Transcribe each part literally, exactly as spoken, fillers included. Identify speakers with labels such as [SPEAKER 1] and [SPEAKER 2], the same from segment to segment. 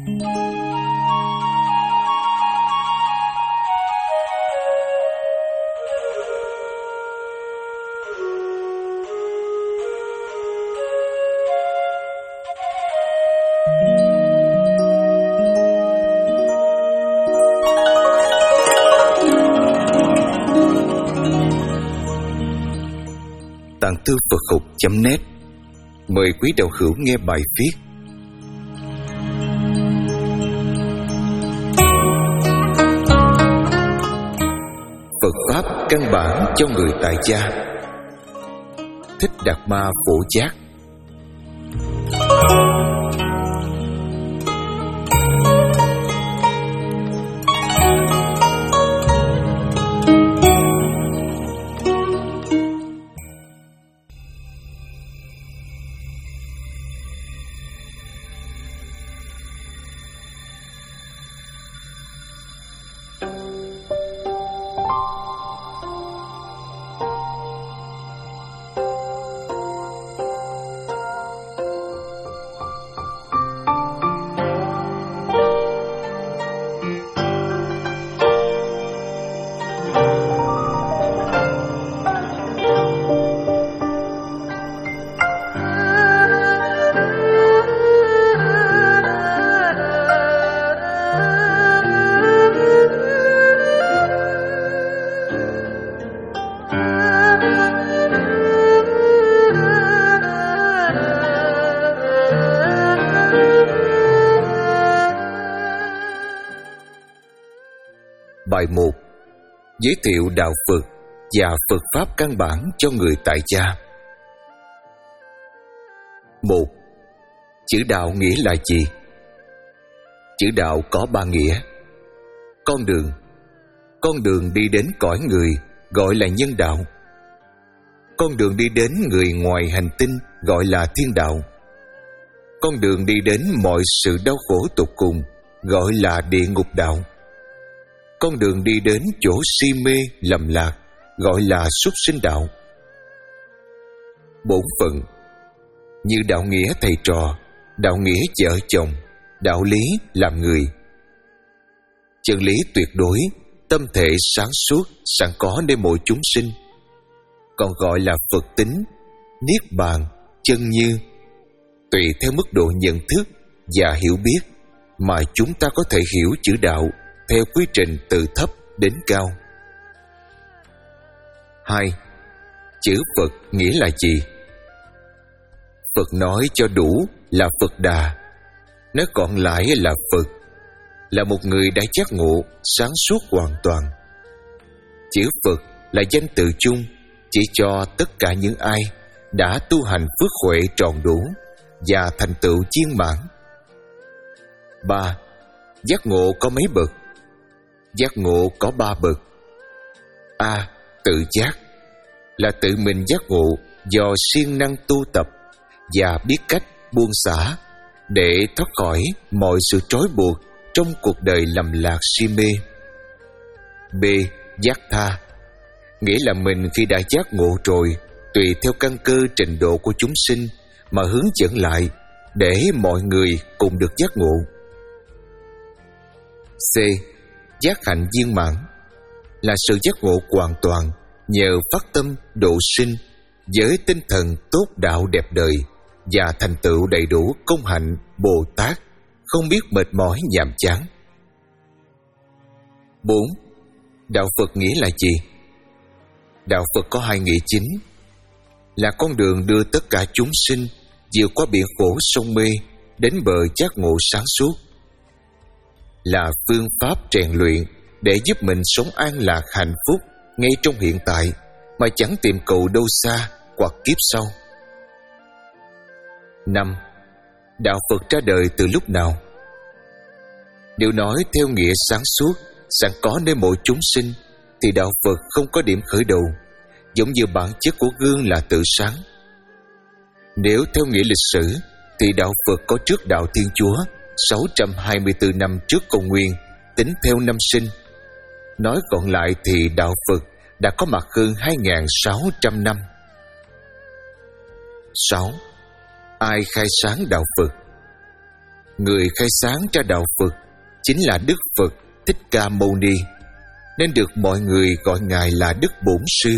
[SPEAKER 1] Tạng Thư Phật Học chấm net mời quý đạo hữu nghe bài viết Phật Pháp căn bản cho người tại gia. Thích Đạt Ma Phổ Giác. Bài một. Giới thiệu đạo Phật và Phật Pháp căn bản cho người tại gia. Một. Chữ đạo nghĩa là gì? Chữ đạo có ba nghĩa. Con đường. Con đường đi đến cõi người gọi là nhân đạo. Con đường đi đến người ngoài hành tinh gọi là thiên đạo. Con đường đi đến mọi sự đau khổ tột cùng gọi là địa ngục đạo. Con đường đi đến chỗ si mê lầm lạc gọi là súc sinh đạo. Bổn phận. Như đạo nghĩa thầy trò, đạo nghĩa vợ chồng, đạo lý làm người. Chân lý tuyệt đối, tâm thể sáng suốt sẵn có nơi mỗi chúng sinh, còn gọi là Phật tính, niết bàn, chân như. Tùy theo mức độ nhận thức và hiểu biết mà chúng ta có thể hiểu chữ đạo theo quy trình từ thấp đến cao. Hai. Chữ Phật nghĩa là gì? Phật nói cho đủ là Phật Đà, nói còn lại là Phật, là một người đã giác ngộ, sáng suốt hoàn toàn. Chữ Phật là danh từ chung chỉ cho tất cả những ai đã tu hành phước huệ tròn đủ và thành tựu viên mãn. Ba. Giác ngộ có mấy bậc? Giác ngộ có ba bậc. A. Tự giác, là tự mình giác ngộ do siêng năng tu tập và biết cách buông xả để thoát khỏi mọi sự trói buộc trong cuộc đời lầm lạc si mê. B. Giác tha, nghĩa là mình khi đã giác ngộ rồi, tùy theo căn cơ trình độ của chúng sinh mà hướng dẫn lại để mọi người cùng được giác ngộ. C. Giác hạnh viên mãn, là sự giác ngộ hoàn toàn nhờ phát tâm độ sinh với tinh thần tốt đạo đẹp đời và thành tựu đầy đủ công hạnh Bồ Tát, không biết mệt mỏi nhàm chán. Bốn. Đạo Phật nghĩa là gì? Đạo Phật có hai nghĩa chính, là con đường đưa tất cả chúng sinh vượt qua biển khổ sông mê đến bờ giác ngộ sáng suốt, là phương pháp rèn luyện để giúp mình sống an lạc hạnh phúc ngay trong hiện tại mà chẳng tìm cầu đâu xa hoặc kiếp sau. Năm. Đạo Phật ra đời từ lúc nào? Nếu nói theo nghĩa sáng suốt sẵn có nơi mỗi chúng sinh thì đạo Phật không có điểm khởi đầu, giống như bản chất của gương là tự sáng. Nếu theo nghĩa lịch sử thì đạo Phật có trước đạo Thiên Chúa sáu trăm hai mươi tư năm trước công nguyên, tính theo năm sinh. Nói gọn lại thì đạo Phật đã có mặt hơn hai nghìn sáu trăm năm. Sáu. Ai khai sáng đạo Phật? Người khai sáng ra đạo Phật chính là Đức Phật Thích Ca Mâu Ni, nên được mọi người gọi Ngài là Đức Bổn Sư.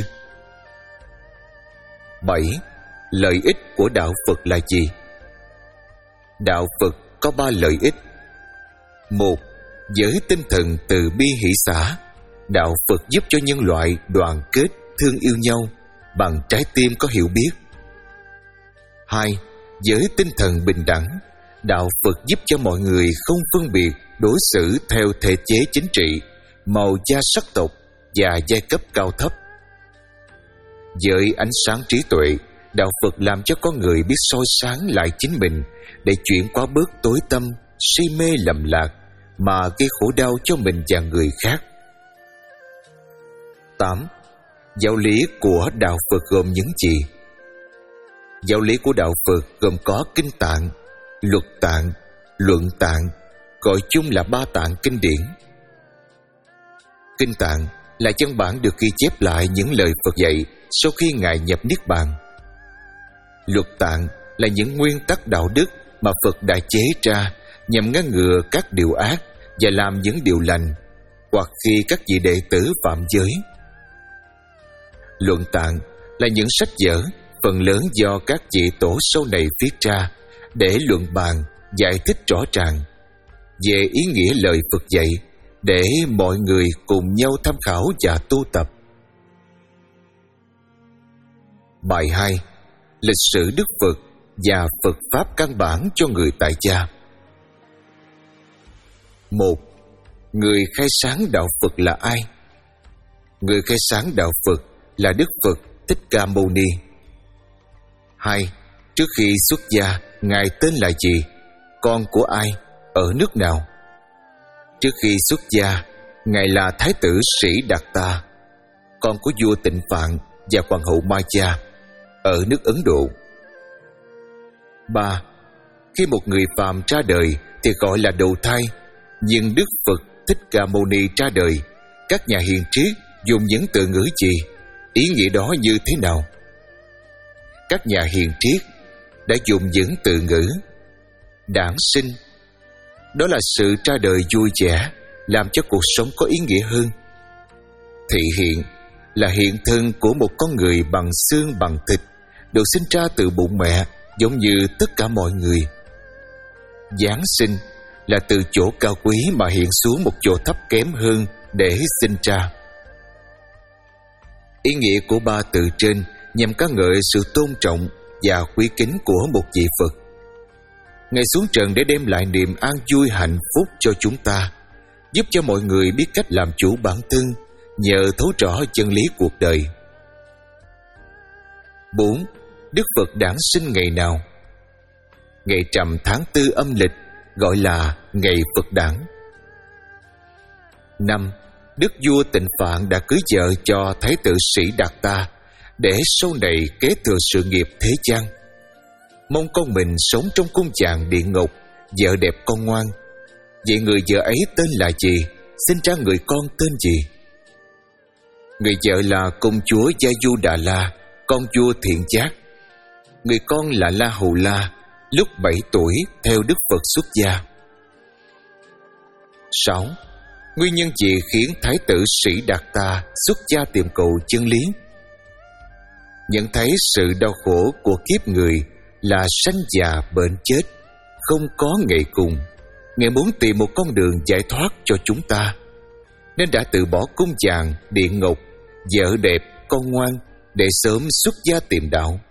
[SPEAKER 1] Bảy. Lợi ích của đạo Phật là gì? Đạo Phật có ba lợi ích. Một. Với tinh thần từ bi hỷ xả, đạo Phật giúp cho nhân loại đoàn kết, thương yêu nhau bằng trái tim có hiểu biết. Hai. Với tinh thần bình đẳng, đạo Phật giúp cho mọi người không phân biệt đối xử theo thể chế chính trị, màu da sắc tộc và giai cấp cao thấp. Với ánh sáng trí tuệ, đạo Phật làm cho con người biết soi sáng lại chính mình để chuyển qua bớt tối tâm, si mê lầm lạc mà gây khổ đau cho mình và người khác. Tám. Giáo lý của đạo Phật gồm những gì? Giáo lý của đạo Phật gồm có kinh tạng, luật tạng, luận tạng, gọi chung là ba tạng kinh điển. Kinh tạng là văn bản được ghi chép lại những lời Phật dạy sau khi Ngài nhập Niết Bàn. Luật tạng là những nguyên tắc đạo đức mà Phật đã chế ra nhằm ngăn ngừa các điều ác và làm những điều lành, hoặc khi các vị đệ tử phạm giới. Luận tạng là những sách vở phần lớn do các vị tổ sau này viết ra để luận bàn, giải thích rõ ràng về ý nghĩa lời Phật dạy để mọi người cùng nhau tham khảo và tu tập. Bài hai. Lịch sử Đức Phật và Phật Pháp căn bản cho người tại gia. Một. Người khai sáng đạo Phật là ai? Người khai sáng đạo Phật là Đức Phật Thích Ca Mâu Ni. Hai. Trước khi xuất gia, Ngài tên là gì? Con của ai? Ở nước nào? Trước khi xuất gia, Ngài là Thái tử Sĩ Đạt Ta, con của vua Tịnh Phạn và hoàng hậu Ma Cha, ở nước Ấn Độ. Ba. Khi một người phàm ra đời thì gọi là đầu thai, nhưng Đức Phật Thích Ca Mâu Ni ra đời, các nhà hiền triết dùng những từ ngữ gì? Ý nghĩa đó như thế nào? Các nhà hiền triết đã dùng những từ ngữ đản sinh, đó là sự ra đời vui vẻ, làm cho cuộc sống có ý nghĩa hơn. Thị hiện là hiện thân của một con người bằng xương bằng thịt, được sinh ra từ bụng mẹ giống như tất cả mọi người. Giáng sinh là từ chỗ cao quý mà hiện xuống một chỗ thấp kém hơn để sinh ra. Ý nghĩa của ba từ trên nhằm ca ngợi sự tôn trọng và quý kính của một vị Phật. Ngài xuống trần để đem lại niềm an vui hạnh phúc cho chúng ta, giúp cho mọi người biết cách làm chủ bản thân nhờ thấu rõ chân lý cuộc đời. Bốn. Đức Phật đản sinh ngày nào? Ngày rằm tháng tư âm lịch gọi là ngày Phật đản. Năm. Đức vua Tịnh Phạn đã cưới vợ cho Thái tử Sĩ Đạt Ta để sau này kế thừa sự nghiệp thế gian. Mong con mình sống trong cung vàng địa ngục, vợ đẹp con ngoan. Vậy người vợ ấy tên là gì? Sinh ra người con tên gì? Người vợ là công chúa Gia Du Đà La, con vua Thiện Giác. Người con là La Hầu La, lúc bảy tuổi theo Đức Phật xuất gia. Sáu. Nguyên nhân gì khiến Thái tử Sĩ Đạt Ta xuất gia tìm cầu chân lý? Nhận thấy sự đau khổ của kiếp người là sanh già bệnh chết, không có ngày cùng. Ngài muốn tìm một con đường giải thoát cho chúng ta, nên đã từ bỏ cung vàng, địa ngục, vợ đẹp, con ngoan để sớm xuất gia tìm đạo.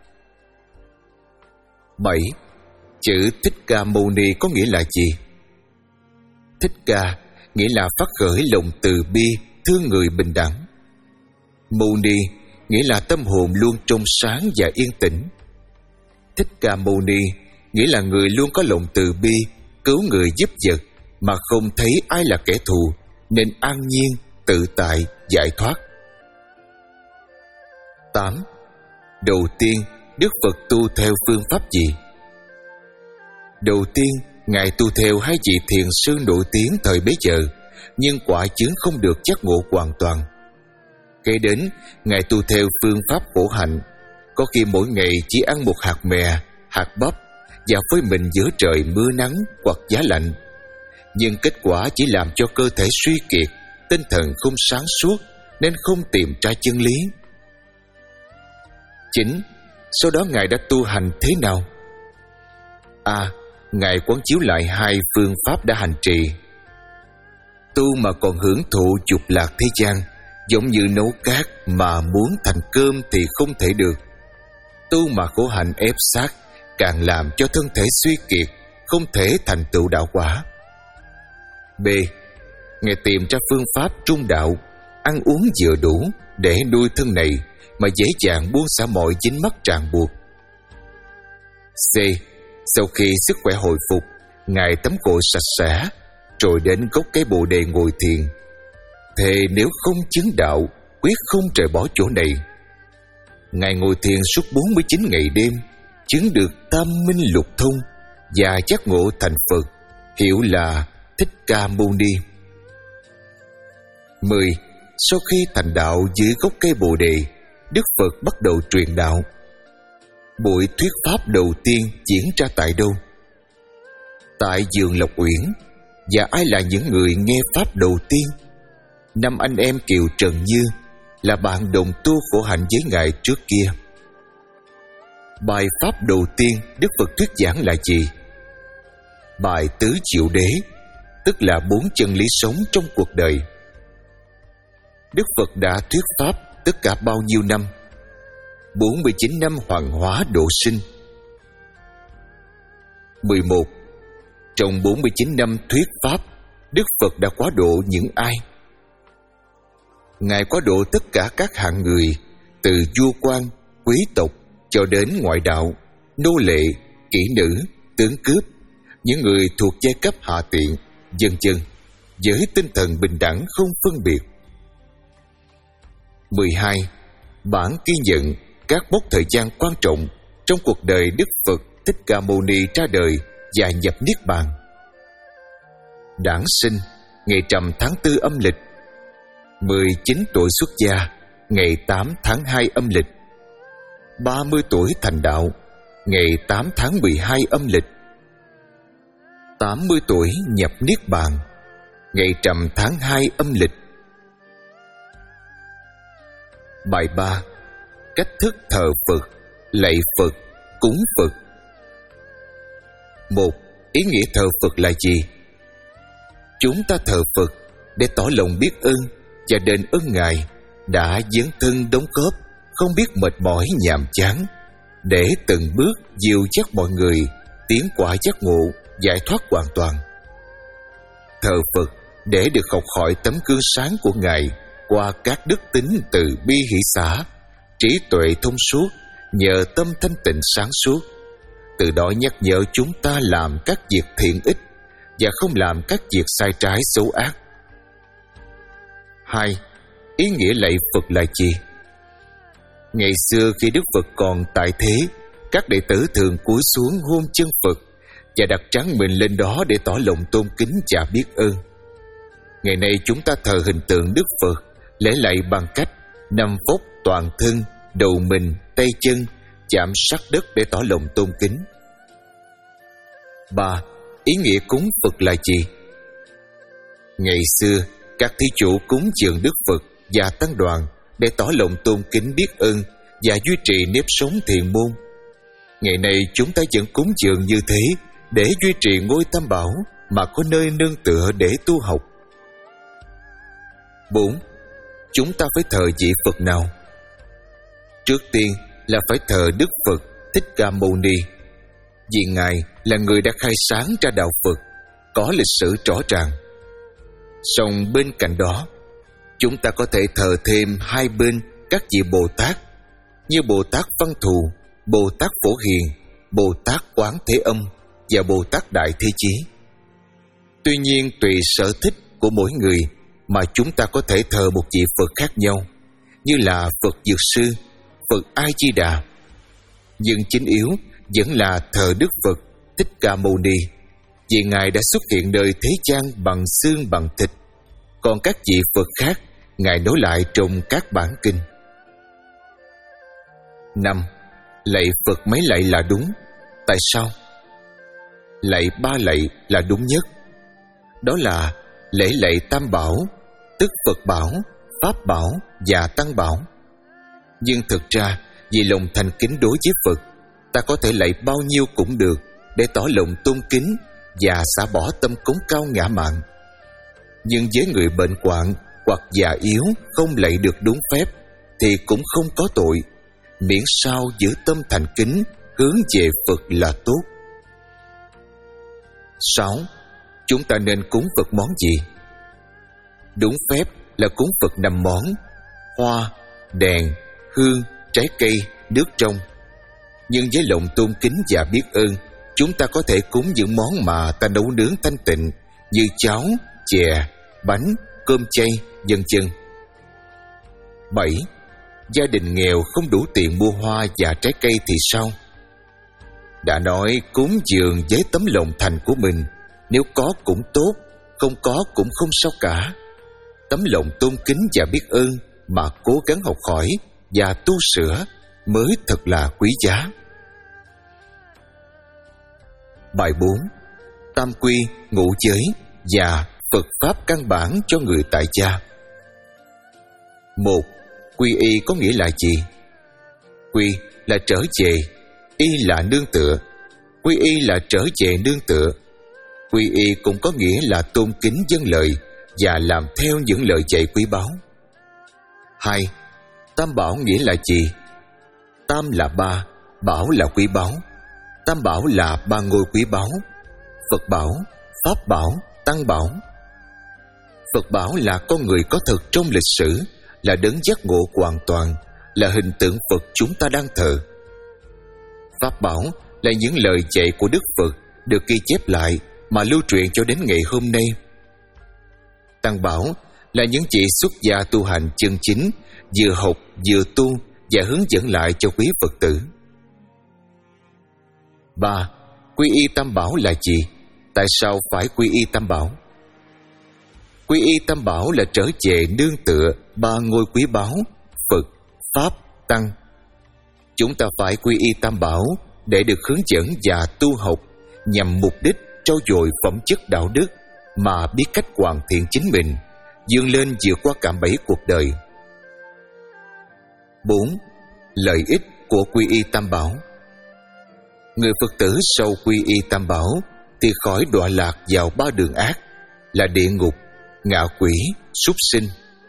[SPEAKER 1] Bảy. Chữ Thích Ca Mâu Ni có nghĩa là gì? Thích Ca nghĩa là phát khởi lòng từ bi, thương người bình đẳng. Mâu Ni nghĩa là tâm hồn luôn trong sáng và yên tĩnh. Thích Ca Mâu Ni nghĩa là người luôn có lòng từ bi, cứu người giúp vật mà không thấy ai là kẻ thù, nên an nhiên, tự tại, giải thoát. Tám. Đầu tiên, Đức Phật tu theo phương pháp gì? Đầu tiên, Ngài tu theo hai vị thiền sư nổi tiếng thời bấy giờ, nhưng quả chứng không được giác ngộ hoàn toàn. Kế đến, Ngài tu theo phương pháp khổ hạnh, có khi mỗi ngày chỉ ăn một hạt mè, hạt bắp và phơi mình giữa trời mưa nắng hoặc giá lạnh. Nhưng kết quả chỉ làm cho cơ thể suy kiệt, tinh thần không sáng suốt, nên không tìm ra chân lý. Chính, sau đó Ngài đã tu hành thế nào? A. Ngài quán chiếu lại hai phương pháp đã hành trì. Tu mà còn hưởng thụ dục lạc thế gian, giống như nấu cát mà muốn thành cơm thì không thể được. Tu mà khổ hạnh ép sát, càng làm cho thân thể suy kiệt, không thể thành tựu đạo quả. B. Ngài tìm ra phương pháp trung đạo, ăn uống vừa đủ để nuôi thân này mà dễ dàng buông xả mọi dính mắc ràng buộc. C. Sau khi sức khỏe hồi phục, Ngài tắm gội sạch sẽ, rồi đến gốc cây bồ đề ngồi thiền. Thề nếu không chứng đạo, quyết không rời bỏ chỗ này. Ngài ngồi thiền suốt bốn mươi chín ngày đêm, chứng được tam minh lục thông và giác ngộ thành Phật, hiệu là Thích Ca Mâu Ni. Mười. Sau khi thành đạo dưới gốc cây bồ đề, Đức Phật bắt đầu truyền đạo. Buổi thuyết pháp đầu tiên diễn ra tại đâu? Tại vườn Lộc Uyển. Và ai là những người nghe pháp đầu tiên? Năm anh em Kiều Trần Như, là bạn đồng tu khổ hạnh với Ngài trước kia. Bài pháp đầu tiên Đức Phật thuyết giảng là gì? Bài Tứ Diệu Đế, tức là bốn chân lý sống trong cuộc đời. Đức Phật đã thuyết pháp tất cả bao nhiêu năm? bốn mươi chín năm hoàng hóa độ sinh. Mười một. Trong bốn mươi chín năm thuyết pháp, Đức Phật đã quá độ những ai? Ngài quá độ tất cả các hạng người, từ vua quan, quý tộc cho đến ngoại đạo, nô lệ, kỹ nữ, tướng cướp, những người thuộc giai cấp hạ tiện, vân vân, với tinh thần bình đẳng không phân biệt. Mười hai. Bản ghi nhận các mốc thời gian quan trọng trong cuộc đời Đức Phật Thích Ca Mâu Ni ra đời và nhập niết bàn. Đản sinh ngày rằm tháng tư âm lịch. Mười chín tuổi xuất gia ngày tám tháng hai âm lịch. Ba mươi tuổi thành đạo ngày tám tháng mười hai âm lịch. Tám mươi tuổi nhập niết bàn ngày rằm tháng hai âm lịch. Bài ba. Cách thức thờ Phật, lạy Phật, cúng Phật. Một. Ý nghĩa thờ Phật là gì? Chúng ta thờ Phật để tỏ lòng biết ơn và đền ơn Ngài đã dấn thân đóng góp, không biết mệt mỏi nhàm chán, để từng bước dìu dắt mọi người tiến qua giác ngộ, giải thoát hoàn toàn. Thờ Phật để được học hỏi tấm gương sáng của Ngài qua các đức tính từ bi hỷ xả, trí tuệ thông suốt, nhờ tâm thanh tịnh sáng suốt, từ đó nhắc nhở chúng ta làm các việc thiện ích và không làm các việc sai trái xấu ác. Hai. Ý nghĩa lạy Phật là gì? Ngày xưa khi Đức Phật còn tại thế, các đệ tử thường cúi xuống hôn chân Phật và đặt trán mình lên đó để tỏ lòng tôn kính và biết ơn. Ngày nay chúng ta thờ hình tượng Đức Phật, lễ lạy bằng cách nằm phốc toàn thân, đầu mình, tay chân chạm sát đất để tỏ lòng tôn kính. Ba. Ý nghĩa cúng Phật là gì? Ngày xưa, các thí chủ cúng dường Đức Phật và tăng đoàn để tỏ lòng tôn kính biết ơn và duy trì nếp sống thiện môn. Ngày nay chúng ta vẫn cúng dường như thế để duy trì ngôi Tam Bảo mà có nơi nương tựa để tu học. Bốn. Chúng ta phải thờ vị Phật nào? Trước tiên là phải thờ Đức Phật Thích Ca Mâu Ni, vì Ngài là người đã khai sáng ra đạo Phật, có lịch sử rõ ràng. Song bên cạnh đó, chúng ta có thể thờ thêm hai bên các vị Bồ Tát, như Bồ Tát Văn Thù, Bồ Tát Phổ Hiền, Bồ Tát Quán Thế Âm và Bồ Tát Đại Thế Chí. Tuy nhiên tùy sở thích của mỗi người mà chúng ta có thể thờ một vị Phật khác nhau, như là Phật Dược Sư, Phật A Di Đà. Nhưng chính yếu vẫn là thờ Đức Phật Thích Ca Mâu Ni, vì Ngài đã xuất hiện đời thế gian bằng xương bằng thịt, còn các vị Phật khác Ngài nói lại trong các bản kinh. Năm. Lạy Phật mấy lạy là đúng. Tại sao? lạy ba lạy là đúng nhất. Đó là lễ lạy Tam Bảo, tức Phật Bảo, Pháp Bảo và Tăng Bảo. Nhưng thực ra, vì lòng thành kính đối với Phật, ta có thể lạy bao nhiêu cũng được để tỏ lòng tôn kính và xả bỏ tâm cống cao ngã mạn. Nhưng với người bệnh hoạn hoặc già yếu không lạy được đúng phép thì cũng không có tội, miễn sao giữ tâm thành kính hướng về Phật là tốt. Sáu. Chúng ta nên cúng Phật món gì? Đúng phép là cúng Phật năm món: hoa, đèn, hương, trái cây, nước trong. Nhưng với lòng tôn kính và biết ơn, chúng ta có thể cúng những món mà ta nấu nướng thanh tịnh, như cháo, chè, bánh, cơm chay, vân vân. Bảy. Gia đình nghèo không đủ tiền mua hoa và trái cây thì sao? Đã nói cúng dường với tấm lòng thành của mình, nếu có cũng tốt, không có cũng không sao cả. Tấm lòng tôn kính và biết ơn mà cố gắng học hỏi và tu sửa mới thật là quý giá. Bài bốn. Tam quy, ngũ giới và Phật Pháp căn bản cho người tại gia. Một. Quy y có nghĩa là gì? Quy là trở về, y là nương tựa. Quy y là trở về nương tựa. Quy y cũng có nghĩa là tôn kính vâng lời và làm theo những lời dạy quý báu. Hai. Tam bảo nghĩa là gì? Tam là ba, bảo là quý báu. Tam bảo là ba ngôi quý báu: Phật bảo, Pháp bảo, Tăng bảo. Phật bảo là con người có thật trong lịch sử, là đấng giác ngộ hoàn toàn, là hình tượng Phật chúng ta đang thờ. Pháp bảo là những lời dạy của Đức Phật được ghi chép lại mà lưu truyền cho đến ngày hôm nay. Tăng bảo là những vị xuất gia tu hành chân chính, vừa học vừa tu và hướng dẫn lại cho quý Phật tử. Ba. Quy y Tam bảo là gì? Tại sao phải quy y Tam bảo? Quy y Tam bảo là trở về nương tựa ba ngôi quý báu: Phật, Pháp, Tăng. Chúng ta phải quy y Tam bảo để được hướng dẫn và tu học, nhằm mục đích trau dồi phẩm chất đạo đức mà biết cách hoàn thiện chính mình, vươn lên vượt qua cạm bẫy cuộc đời. Bốn. Lợi ích của quy y Tam bảo. Người Phật tử sau quy y Tam bảo thì khỏi đọa lạc vào ba đường ác là địa ngục, ngạ quỷ, súc sinh.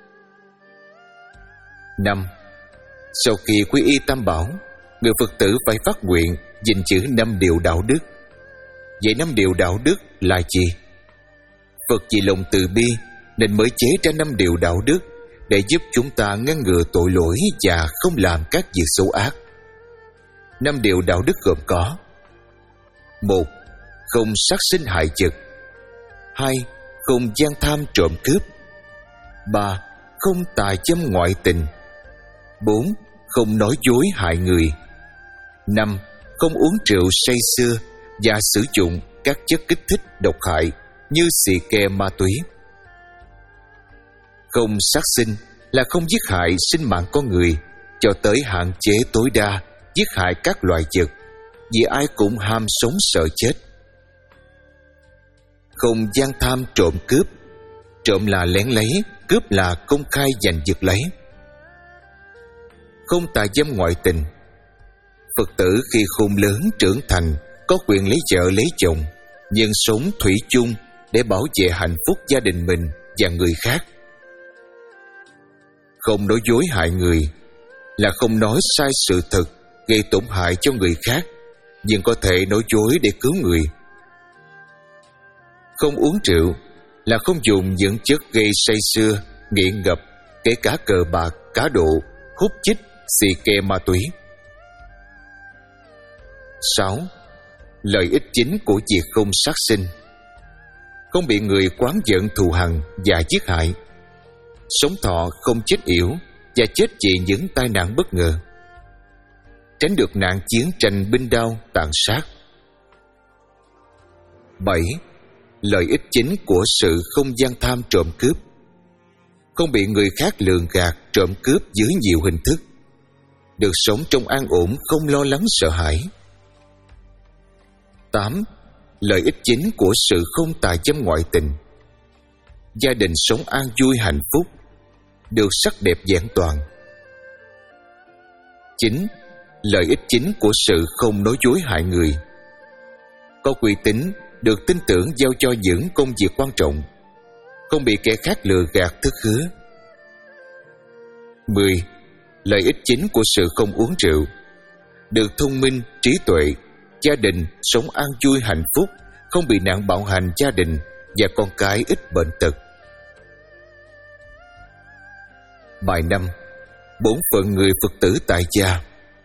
[SPEAKER 1] Năm. Sau khi quy y Tam bảo, người Phật tử phải phát nguyện gìn giữ năm điều đạo đức. Vậy năm điều đạo đức là gì? Phật vì lòng từ bi nên mới chế ra năm điều đạo đức để giúp chúng ta ngăn ngừa tội lỗi và không làm các việc xấu ác. Năm điều đạo đức gồm có: Một. Không sát sinh hại vật. Hai. Không gian tham trộm cướp. Ba. Không tà dâm ngoại tình. Bốn. Không nói dối hại người. Năm. Không uống rượu say sưa và sử dụng các chất kích thích độc hại như xì ke, ma túy. Không sát sinh là không giết hại sinh mạng con người, cho tới hạn chế tối đa giết hại các loài vật, vì ai cũng ham sống sợ chết. Không gian tham trộm cướp. Trộm là lén lấy, cướp là công khai giành giật lấy. Không tà dâm ngoại tình. Phật tử khi khôn lớn trưởng thành có quyền lấy vợ lấy chồng, nhưng sống thủy chung để bảo vệ hạnh phúc gia đình mình và người khác. Không nói dối hại người là không nói sai sự thật gây tổn hại cho người khác, nhưng có thể nói dối để cứu người. Không uống rượu là không dùng những chất gây say sưa, nghiện ngập, kể cả cờ bạc, cá độ, hút chích, xì ke, ma túy. Sáu. Lợi ích chính của việc không sát sinh. Không bị người oán giận thù hằn và giết hại. Sống thọ không chết yểu và chết vì những tai nạn bất ngờ. Tránh được nạn chiến tranh binh đao tàn sát. Bảy. Lợi ích chính của sự không gian tham trộm cướp. Không bị người khác lường gạt trộm cướp dưới nhiều hình thức. Được sống trong an ổn, không lo lắng sợ hãi. Tám. lợi ích chính của sự không tà dâm ngoại tình. Gia đình sống an vui hạnh phúc, được sắc đẹp vẹn toàn. chín. Lợi ích chính của sự không nói dối hại người. Có uy tín, được tin tưởng giao cho những công việc quan trọng, không bị kẻ khác lừa gạt thất hứa. mười. Lợi ích chính của sự không uống rượu. Được thông minh, trí tuệ, gia đình sống an vui hạnh phúc, không bị nạn bạo hành gia đình và con cái ít bệnh tật. Bài năm. Bổn phận người Phật tử tại gia.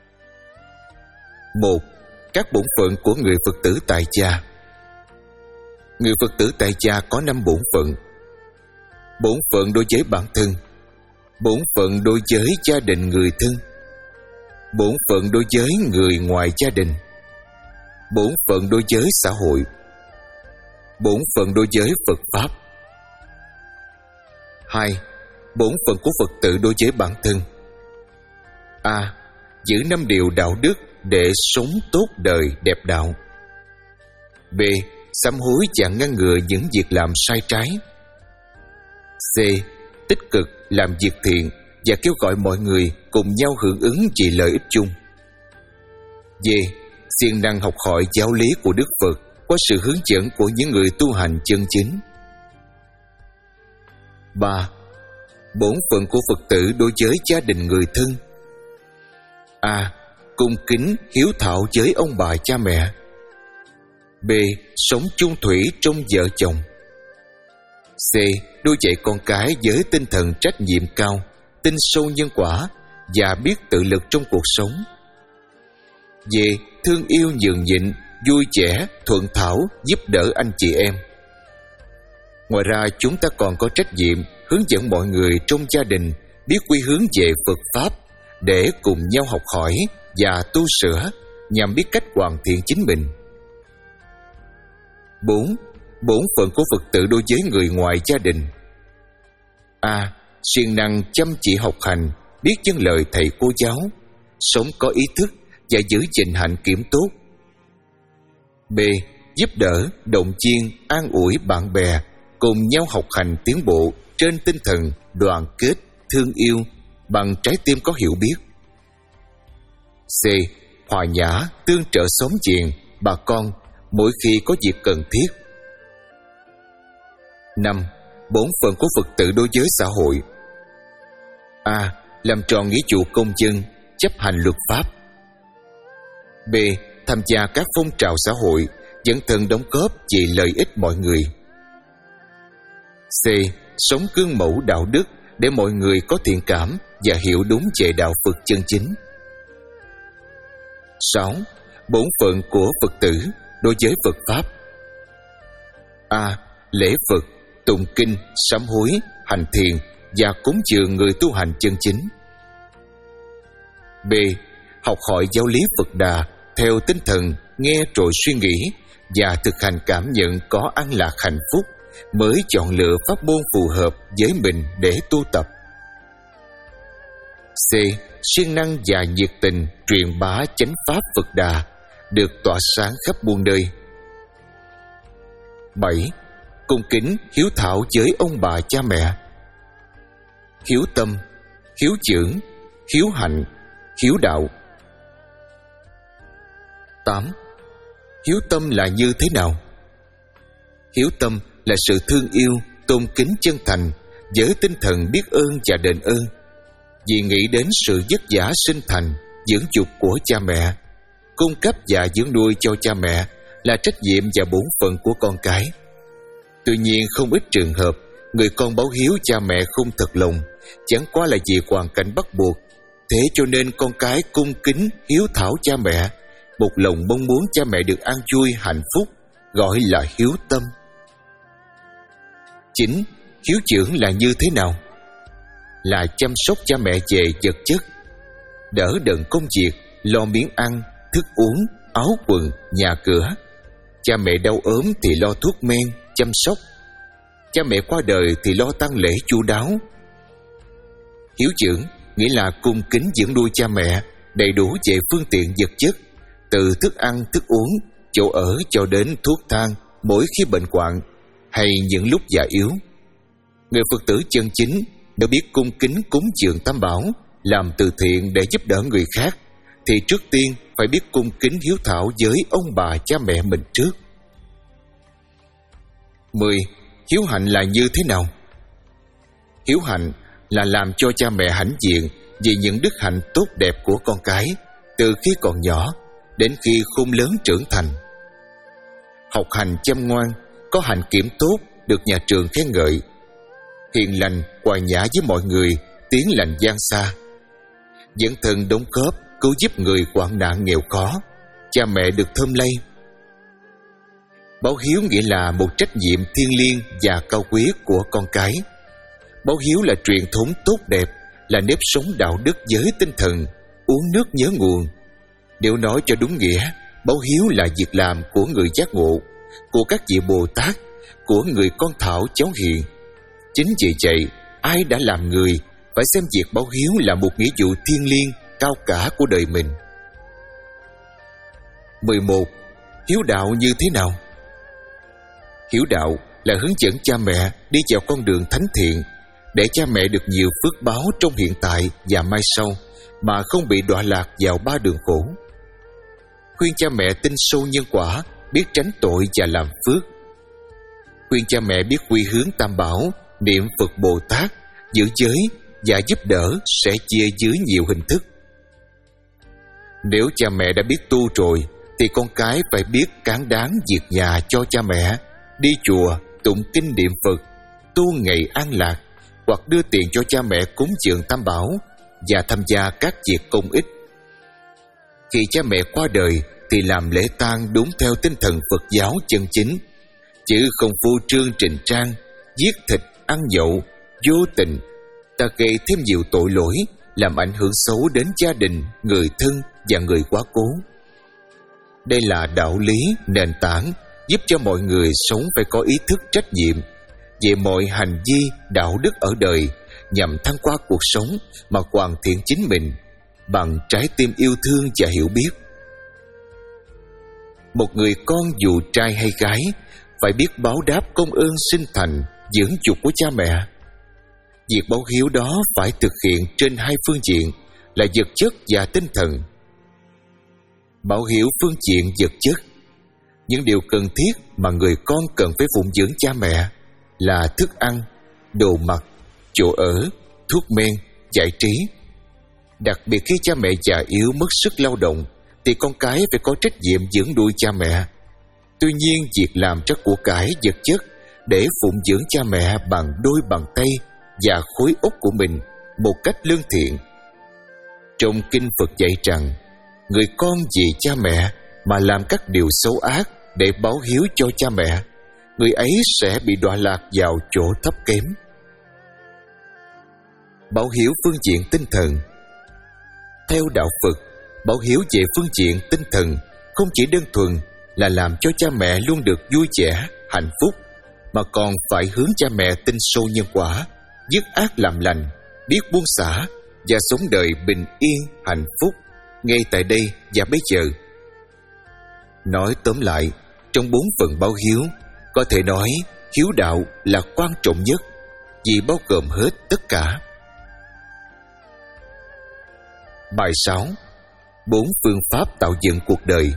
[SPEAKER 1] một. Các bổn phận của người Phật tử tại gia. Người Phật tử tại gia có năm bổn phận. Bổn phận đối với bản thân, bổn phận đối với gia đình người thân, bổn phận đối với người ngoài gia đình, bổn phận đối với xã hội, bổn phận đối với Phật Pháp. hai. Bổn phận của Phật tử đối với bản thân. A. Giữ năm điều đạo đức để sống tốt đời đẹp đạo. B. Sám hối và ngăn ngừa những việc làm sai trái. C. Tích cực làm việc thiện và kêu gọi mọi người cùng nhau hưởng ứng vì lợi ích chung. D. Siêng năng học hỏi giáo lý của Đức Phật qua sự hướng dẫn của những người tu hành chân chính. ba. Bổn phận của Phật tử đối với gia đình người thân. A. Cung kính hiếu thảo với ông bà cha mẹ. B. Sống chung thủy trong vợ chồng. C. Nuôi dạy con cái với tinh thần trách nhiệm cao, tin sâu nhân quả và biết tự lực trong cuộc sống. D. Thương yêu nhường nhịn, vui vẻ, thuận thảo, giúp đỡ anh chị em. Ngoài ra, chúng ta còn có trách nhiệm hướng dẫn mọi người trong gia đình biết quy hướng về Phật Pháp để cùng nhau học hỏi và tu sửa nhằm biết cách hoàn thiện chính mình. bốn. Bổn phận của Phật tử đối với người ngoài gia đình. A. Siêng năng chăm chỉ học hành, biết vâng lời thầy cô giáo, sống có ý thức và giữ gìn hạnh kiểm tốt. B. Giúp đỡ, động viên, an ủi bạn bè, cùng nhau học hành tiến bộ trên tinh thần đoàn kết, thương yêu, bằng trái tim có hiểu biết. C. Hòa nhã, tương trợ xóm giềng, bà con mỗi khi có việc cần thiết. năm. Bổn phận của Phật tử đối với xã hội. A. Làm tròn nghĩa vụ công dân, chấp hành luật pháp. B. Tham gia các phong trào xã hội, dấn thân đóng góp vì lợi ích mọi người. C. Sống gương mẫu đạo đức để mọi người có thiện cảm và hiểu đúng về đạo Phật chân chính. sáu. Bổn phận của Phật tử đối với Phật Pháp. A. Lễ Phật, tụng kinh, sám hối, hành thiền và cúng dường người tu hành chân chính. B. Học hỏi giáo lý Phật Đà theo tinh thần nghe rồi suy nghĩ và thực hành cảm nhận có an lạc hạnh phúc, mới chọn lựa pháp môn phù hợp với mình để tu tập. C. Siêng năng và nhiệt tình truyền bá chánh pháp Phật Đà, được tỏa sáng khắp muôn nơi. bảy. Cung kính hiếu thảo với ông bà cha mẹ. Hiếu tâm, hiếu dưỡng, hiếu hạnh, hiếu đạo. tám. Hiếu tâm là như thế nào? Hiếu tâm là sự thương yêu, tôn kính chân thành với tinh thần biết ơn và đền ơn, vì nghĩ đến sự vất vả sinh thành, dưỡng dục của cha mẹ. Cung cấp và dưỡng nuôi cho cha mẹ là trách nhiệm và bổn phận của con cái. Tuy nhiên, không ít trường hợp người con báo hiếu cha mẹ không thật lòng, chẳng qua là vì hoàn cảnh bắt buộc. Thế cho nên con cái cung kính hiếu thảo cha mẹ, một lòng mong muốn cha mẹ được an vui hạnh phúc, gọi là hiếu tâm. chín. Hiếu dưỡng là như thế nào? Là chăm sóc cha mẹ về vật chất, đỡ đần công việc, lo miếng ăn, thức uống, áo quần, nhà cửa. Cha mẹ đau ốm thì lo thuốc men, chăm sóc. Cha mẹ qua đời thì lo tang lễ chu đáo. Hiếu dưỡng nghĩa là cung kính dưỡng nuôi cha mẹ, đầy đủ về phương tiện vật chất, từ thức ăn, thức uống chỗ ở cho đến thuốc thang mỗi khi bệnh hoạn hay những lúc già yếu. Người Phật tử chân chính đã biết cung kính cúng dường Tam Bảo, làm từ thiện để giúp đỡ người khác, thì trước tiên phải biết cung kính hiếu thảo với ông bà cha mẹ mình trước. Mười. Hiếu hạnh là như thế nào? Hiếu hạnh là làm cho cha mẹ hãnh diện vì những đức hạnh tốt đẹp của con cái từ khi còn nhỏ đến khi khôn lớn trưởng thành. Học hành chăm ngoan, có hạnh kiểm tốt, được nhà trường khen ngợi. Hiền lành, hòa nhã với mọi người, tiếng lành vang xa. Dấn thân đóng góp, cứu giúp người hoạn nạn nghèo khó, cha mẹ được thơm lây. Báo hiếu nghĩa là một trách nhiệm thiêng liêng và cao quý của con cái. Báo hiếu là truyền thống tốt đẹp, là nếp sống đạo đức với tinh thần uống nước nhớ nguồn. Nếu nói cho đúng nghĩa, báo hiếu là việc làm của người giác ngộ, của các vị Bồ Tát, của người con thảo cháu hiền. Chính vì vậy, ai đã làm người phải xem việc báo hiếu là một nghĩa vụ thiêng liêng, cao cả của đời mình. Mười một. Hiếu đạo như thế nào? Hiếu đạo là hướng dẫn cha mẹ đi vào con đường thánh thiện, để cha mẹ được nhiều phước báo trong hiện tại và mai sau, mà không bị đọa lạc vào ba đường khổ. Khuyên cha mẹ tin sâu nhân quả, biết tránh tội và làm phước. Khuyên cha mẹ biết quy hướng Tam Bảo, niệm Phật Bồ Tát, giữ giới và giúp đỡ sẽ chia dưới nhiều hình thức. Nếu cha mẹ đã biết tu rồi, thì con cái phải biết cán đáng việc nhà cho cha mẹ, đi chùa, tụng kinh niệm Phật, tu ngày an lạc, hoặc đưa tiền cho cha mẹ cúng dường Tam Bảo và tham gia các việc công ích. Khi cha mẹ qua đời thì làm lễ tang đúng theo tinh thần Phật giáo chân chính, chứ không phô trương trình trang, giết thịt, ăn nhậu, vô tình, ta gây thêm nhiều tội lỗi, làm ảnh hưởng xấu đến gia đình, người thân và người quá cố. Đây là đạo lý nền tảng giúp cho mọi người sống phải có ý thức trách nhiệm về mọi hành vi đạo đức ở đời, nhằm thăng qua cuộc sống mà hoàn thiện chính mình bằng trái tim yêu thương và hiểu biết. Một người con dù trai hay gái phải biết báo đáp công ơn sinh thành dưỡng dục của cha mẹ. Việc báo hiếu đó phải thực hiện trên hai phương diện là vật chất và tinh thần. Báo hiếu phương diện vật chất, những điều cần thiết mà người con cần phải phụng dưỡng cha mẹ là thức ăn, đồ mặc, chỗ ở, thuốc men, giải trí. Đặc biệt khi cha mẹ già yếu mất sức lao động thì con cái phải có trách nhiệm dưỡng nuôi cha mẹ. Tuy nhiên, việc làm cho của cải vật chất để phụng dưỡng cha mẹ bằng đôi bàn tay và khối óc của mình một cách lương thiện. Trong kinh Phật dạy rằng, người con vì cha mẹ mà làm các điều xấu ác để báo hiếu cho cha mẹ, người ấy sẽ bị đọa lạc vào chỗ thấp kém. Báo hiếu phương diện tinh thần. Theo đạo Phật, báo hiếu về phương diện tinh thần không chỉ đơn thuần là làm cho cha mẹ luôn được vui vẻ, hạnh phúc, mà còn phải hướng cha mẹ tin sâu nhân quả, dứt ác làm lành, biết buông xả và sống đời bình yên, hạnh phúc ngay tại đây và bây giờ. Nói tóm lại, trong bốn phần báo hiếu, có thể nói hiếu đạo là quan trọng nhất vì bao gồm hết tất cả. Bài sáu. Bốn phương pháp tạo dựng cuộc đời.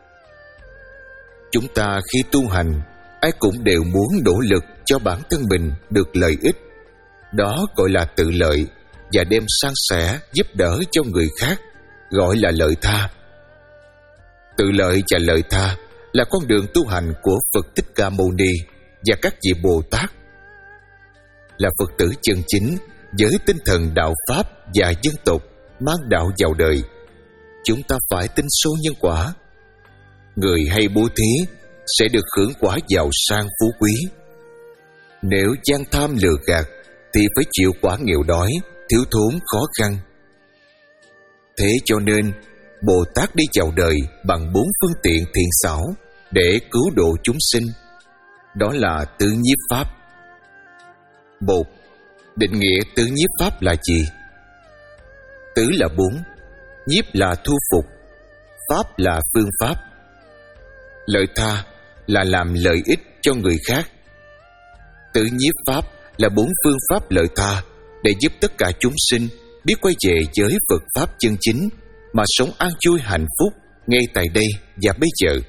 [SPEAKER 1] Chúng ta khi tu hành, ai cũng đều muốn nỗ lực cho bản thân mình được lợi ích. Đó gọi là tự lợi, và đem san sẻ giúp đỡ cho người khác gọi là lợi tha. Tự lợi và lợi tha là con đường tu hành của Phật Thích Ca Mâu Ni và các vị Bồ Tát. Là Phật tử chân chính với tinh thần đạo Pháp và dân tộc mang đạo vào đời, chúng ta phải tin sâu nhân quả. Người hay bố thí sẽ được hưởng quả giàu sang phú quý. Nếu gian tham lừa gạt thì phải chịu quả nghèo đói, thiếu thốn khó khăn. Thế cho nên Bồ Tát đi vào đời bằng bốn phương tiện thiện xảo để cứu độ chúng sinh. Đó là tứ nhiếp pháp. Một. Định nghĩa tứ nhiếp pháp là gì? Tứ là bốn, nhiếp là thu phục, pháp là phương pháp. Lợi tha là làm lợi ích cho người khác. Tự nhiếp pháp là bốn phương pháp lợi tha để giúp tất cả chúng sinh biết quay về giới Phật pháp chân chính mà sống an vui hạnh phúc ngay tại đây và bây giờ.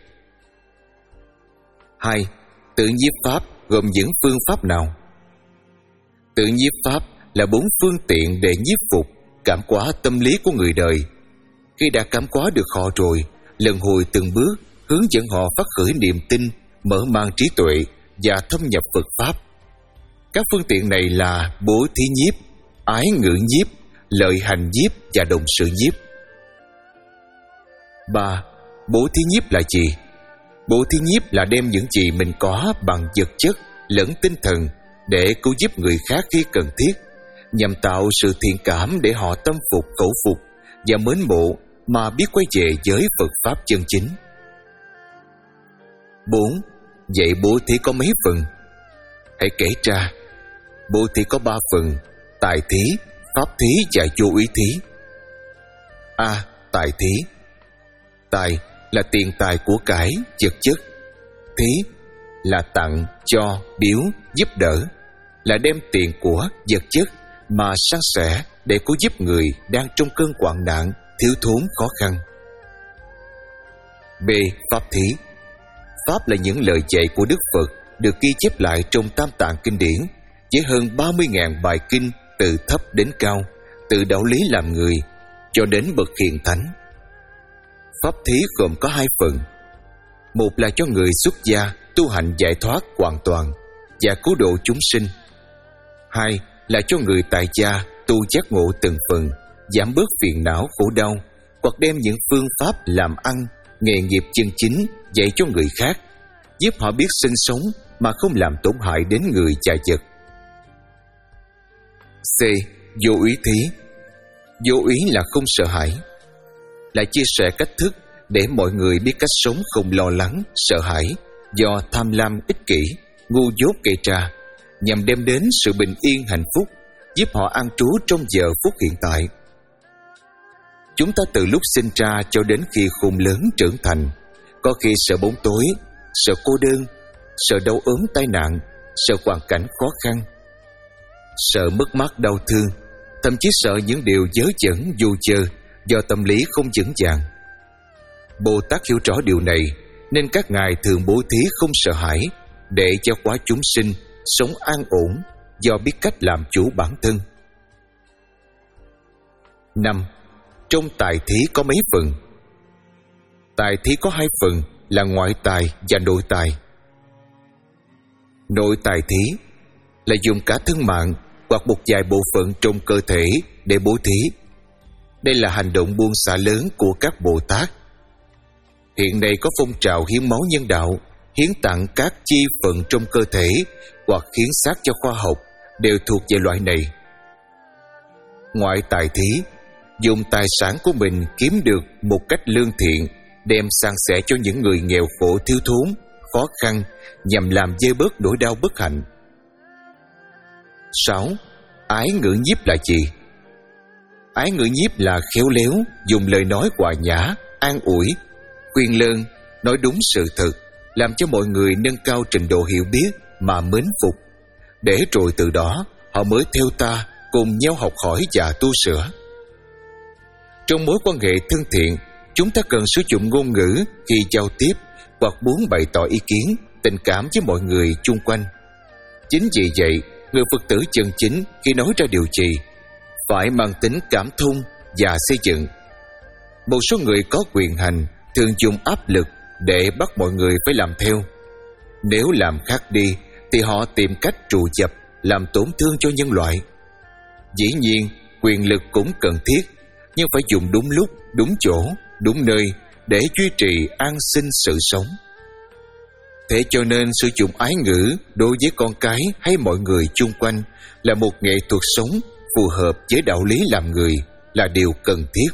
[SPEAKER 1] Hai. Tự nhiếp pháp gồm những phương pháp nào? Tự nhiếp pháp là bốn phương tiện để nhiếp phục, cảm hóa tâm lý của người đời. Khi đã cảm hóa được họ rồi, lần hồi từng bước hướng dẫn họ phát khởi niềm tin, mở mang trí tuệ và thâm nhập Phật pháp. Các phương tiện này là bố thí nhiếp, ái ngữ nhiếp, lợi hành nhiếp và đồng sự nhiếp. Ba. Bố thí nhiếp là gì? Bố thí nhiếp là đem những gì mình có bằng vật chất lẫn tinh thần để cứu giúp người khác khi cần thiết, nhằm tạo sự thiện cảm để họ tâm phục khẩu phục và mến mộ mà biết quay về giới Phật pháp chân chính. Bốn. Vậy bố thí có mấy phần? Hãy kể ra. Bố thí có ba phần: tài thí, pháp thí và vô úy thí. A. Tài thí. Tài là tiền tài của cải, vật chất. Thí là tặng, cho, biếu, giúp đỡ, là đem tiền của, vật chất mà san sẻ để cứu giúp người đang trong cơn hoạn nạn, thiếu thốn, khó khăn. B. Pháp thí. Pháp là những lời dạy của Đức Phật được ghi chép lại trong Tam Tạng Kinh Điển với hơn ba mươi nghìn bài kinh từ thấp đến cao, từ đạo lý làm người cho đến bậc hiền thánh. Pháp thí gồm có hai phần. Một là cho người xuất gia tu hành giải thoát hoàn toàn và cứu độ chúng sinh. Hai là cho người tại gia tu giác ngộ từng phần, giảm bớt phiền não khổ đau, hoặc đem những phương pháp làm ăn, nghề nghiệp chân chính dạy cho người khác, giúp họ biết sinh sống mà không làm tổn hại đến người và vật. C. Vô úy thí. Vô úy là không sợ hãi, là chia sẻ cách thức để mọi người biết cách sống không lo lắng, sợ hãi do tham lam, ích kỷ, ngu dốt gây ra, nhằm đem đến sự bình yên hạnh phúc, giúp họ an trú trong giờ phút hiện tại. Chúng ta từ lúc sinh ra cho đến khi khôn lớn trưởng thành, có khi sợ bóng tối, sợ cô đơn, sợ đau ốm tai nạn, sợ hoàn cảnh khó khăn, sợ mất mát đau thương, thậm chí sợ những điều dớ dẫn vô chơ do tâm lý không vững vàng. Bồ Tát hiểu rõ điều này nên các ngài thường bố thí không sợ hãi để cho quá chúng sinh sống an ổn do biết cách làm chủ bản thân. Năm. Trong tài thí có mấy phần? Tài thí có hai phần là ngoại tài và nội tài. Nội tài thí là dùng cả thân mạng hoặc một vài bộ phận trong cơ thể để bố thí. Đây là hành động buông xả lớn của các Bồ Tát. Hiện nay có phong trào hiến máu nhân đạo, hiến tặng các chi phận trong cơ thể hoặc hiến xác cho khoa học đều thuộc về loại này. Ngoại tài thí dùng tài sản của mình kiếm được một cách lương thiện, đem san sẻ cho những người nghèo khổ thiếu thốn, khó khăn, nhằm làm vơi bớt nỗi đau bất hạnh. Sáu. Ái ngữ nhiếp là gì? Ái ngữ nhiếp là khéo léo, dùng lời nói hòa nhã, an ủi, khuyên lơn, nói đúng sự thật, làm cho mọi người nâng cao trình độ hiểu biết mà mến phục, để rồi từ đó họ mới theo ta cùng nhau học hỏi và tu sửa. Trong mối quan hệ thân thiện, chúng ta cần sử dụng ngôn ngữ khi giao tiếp hoặc muốn bày tỏ ý kiến, tình cảm với mọi người chung quanh. Chính vì vậy, người Phật tử chân chính khi nói ra điều gì phải mang tính cảm thông và xây dựng. Một số người có quyền hành thường dùng áp lực để bắt mọi người phải làm theo. Nếu làm khác đi thì họ tìm cách trù dập, làm tổn thương cho nhân loại. Dĩ nhiên, quyền lực cũng cần thiết, nhưng phải dùng đúng lúc, đúng chỗ, đúng nơi để duy trì an sinh sự sống. Thế cho nên sử dụng ái ngữ đối với con cái hay mọi người chung quanh là một nghệ thuật sống phù hợp với đạo lý làm người, là điều cần thiết.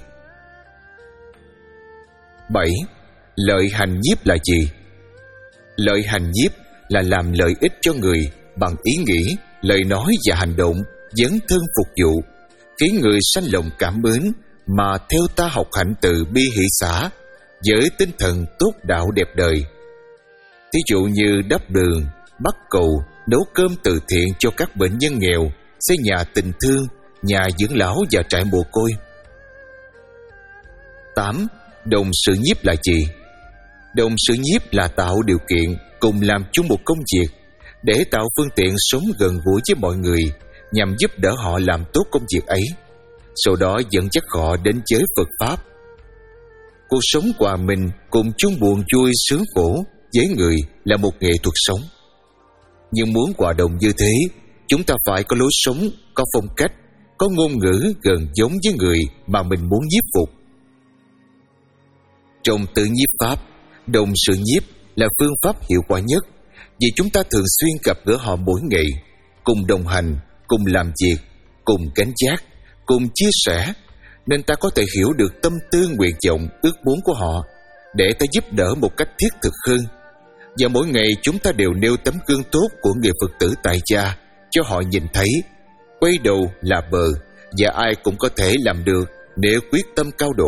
[SPEAKER 1] Bảy. Lợi hành nhiếp là gì? Lợi hành nhiếp là làm lợi ích cho người bằng ý nghĩ, lời nói và hành động, dấn thân phục vụ, khiến người sanh lòng cảm mến mà theo ta học hạnh từ bi hỷ xả với tinh thần tốt đạo đẹp đời, Thí dụ như đắp đường, bắt cầu, nấu cơm từ thiện cho các bệnh nhân nghèo, xây nhà tình thương, nhà dưỡng lão và trại mồ côi. Tám. Đồng sự nhiếp là gì? Đồng sự nhiếp là tạo điều kiện cùng làm chung một công việc để tạo phương tiện sống gần gũi với mọi người, nhằm giúp đỡ họ làm tốt công việc ấy, sau đó dẫn dắt họ đến giới Phật Pháp. Cuộc sống hòa mình cùng chung buồn vui sướng khổ với người là một nghệ thuật sống. Nhưng muốn hòa đồng như thế, chúng ta phải có lối sống, có phong cách, có ngôn ngữ gần giống với người mà mình muốn nhiếp phục. Trong tự nhiếp Pháp, đồng sự nhiếp là phương pháp hiệu quả nhất, vì chúng ta thường xuyên gặp gỡ họ mỗi ngày, cùng đồng hành, cùng làm việc, cùng gánh vác, cùng chia sẻ, nên ta có thể hiểu được tâm tư, nguyện vọng, ước muốn của họ để ta giúp đỡ một cách thiết thực hơn. Và mỗi ngày chúng ta đều nêu tấm gương tốt của người Phật tử tại gia cho họ nhìn thấy. Quay đầu là bờ, và ai cũng có thể làm được nếu quyết tâm cao độ.